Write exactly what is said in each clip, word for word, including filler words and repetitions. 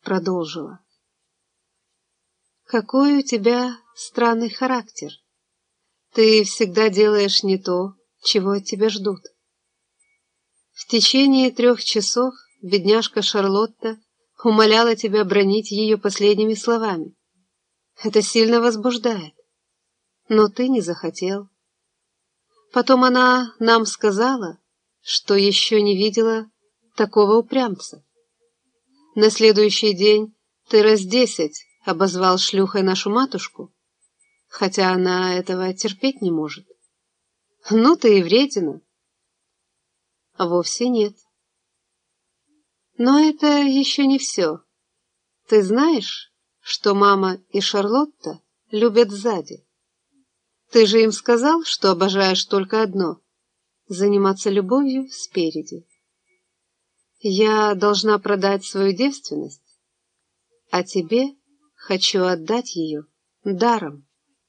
продолжила. «Какой у тебя странный характер. Ты всегда делаешь не то, чего от тебя ждут». В течение трех часов бедняжка Шарлотта умоляла тебя бранить ее последними словами. Это сильно возбуждает. Но ты не захотел. Потом она нам сказала, что еще не видела такого упрямца. На следующий день ты раз десять обозвал шлюхой нашу матушку, хотя она этого терпеть не может. Ну ты и вредина. Вовсе нет. Но это еще не все. Ты знаешь, что мама и Шарлотта любят сзади? Ты же им сказал, что обожаешь только одно — заниматься любовью спереди. Я должна продать свою девственность, а тебе хочу отдать ее даром.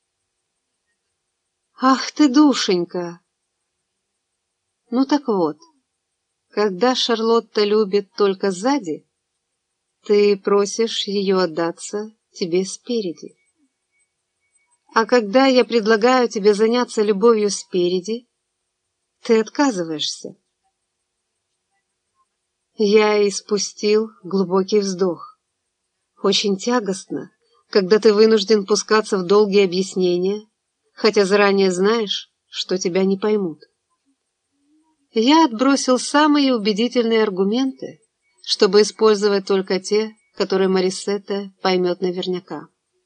Ах ты, душенька! Ну так вот, когда Шарлотта любит только сзади, ты просишь ее отдаться тебе спереди. А когда я предлагаю тебе заняться любовью спереди, ты отказываешься. Я испустил глубокий вздох. Очень тягостно, когда ты вынужден пускаться в долгие объяснения, хотя заранее знаешь, что тебя не поймут. Я отбросил самые убедительные аргументы, чтобы использовать только те, которые Марисетта поймет наверняка.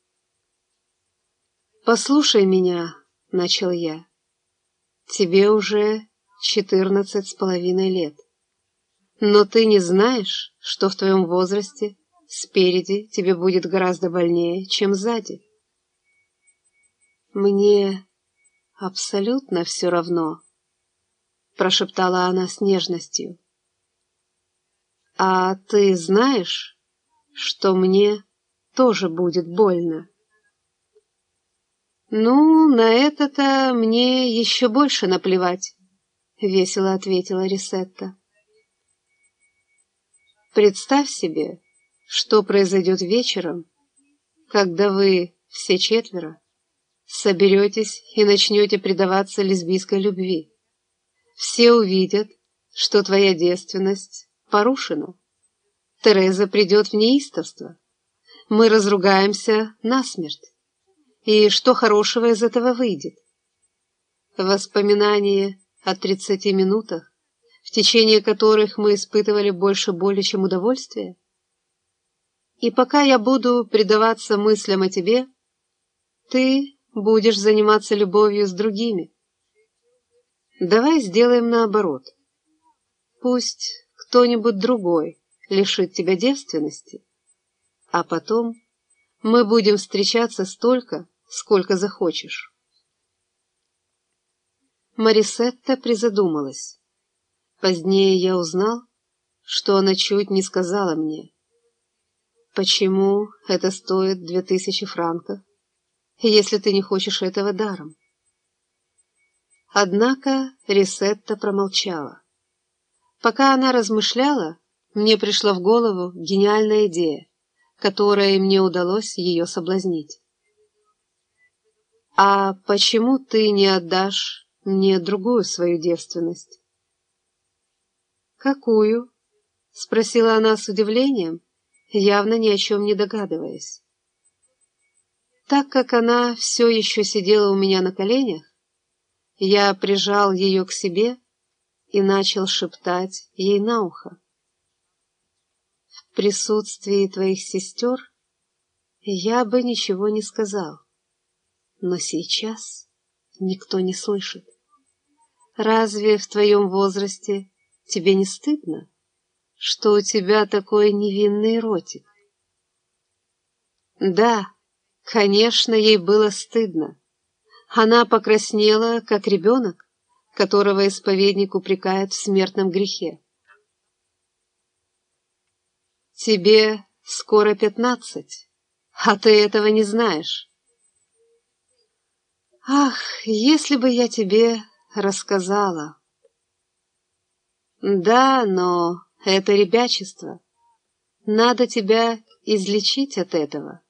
«Послушай меня», — начал я, — «тебе уже четырнадцать с половиной лет, но ты не знаешь, что в твоем возрасте спереди тебе будет гораздо больнее, чем сзади». «Мне абсолютно все равно», — прошептала она с нежностью. «А ты знаешь, что мне тоже будет больно?» «Ну, на это-то мне еще больше наплевать», — весело ответила Рисетта. «Представь себе, что произойдет вечером, когда вы все четверо соберетесь и начнете предаваться лесбийской любви. Все увидят, что твоя девственность порушена. Тереза придет в неистовство. Мы разругаемся насмерть. И что хорошего из этого выйдет? Воспоминания о тридцати минутах, в течение которых мы испытывали больше боли, чем удовольствия? И пока я буду предаваться мыслям о тебе, ты будешь заниматься любовью с другими. Давай сделаем наоборот. Пусть кто-нибудь другой лишит тебя девственности, а потом мы будем встречаться столько, сколько захочешь. Марисетта призадумалась. Позднее я узнал, что она чуть не сказала мне, почему это стоит две тысячи франков, если ты не хочешь этого даром. Однако Рисетта промолчала. Пока она размышляла, мне пришла в голову гениальная идея, которой мне удалось ее соблазнить. «А почему ты не отдашь мне другую свою девственность?» «Какую?» — спросила она с удивлением, явно ни о чем не догадываясь. Так как она все еще сидела у меня на коленях, я прижал ее к себе и начал шептать ей на ухо. «В присутствии твоих сестер я бы ничего не сказал, но сейчас никто не слышит. Разве в твоем возрасте тебе не стыдно, что у тебя такой невинный ротик?» Да, конечно, ей было стыдно. Она покраснела, как ребенок, которого исповедник упрекает в смертном грехе. «Тебе скоро пятнадцать, а ты этого не знаешь». «Ах, если бы я тебе рассказала!» «Да, но это ребячество. Надо тебя излечить от этого.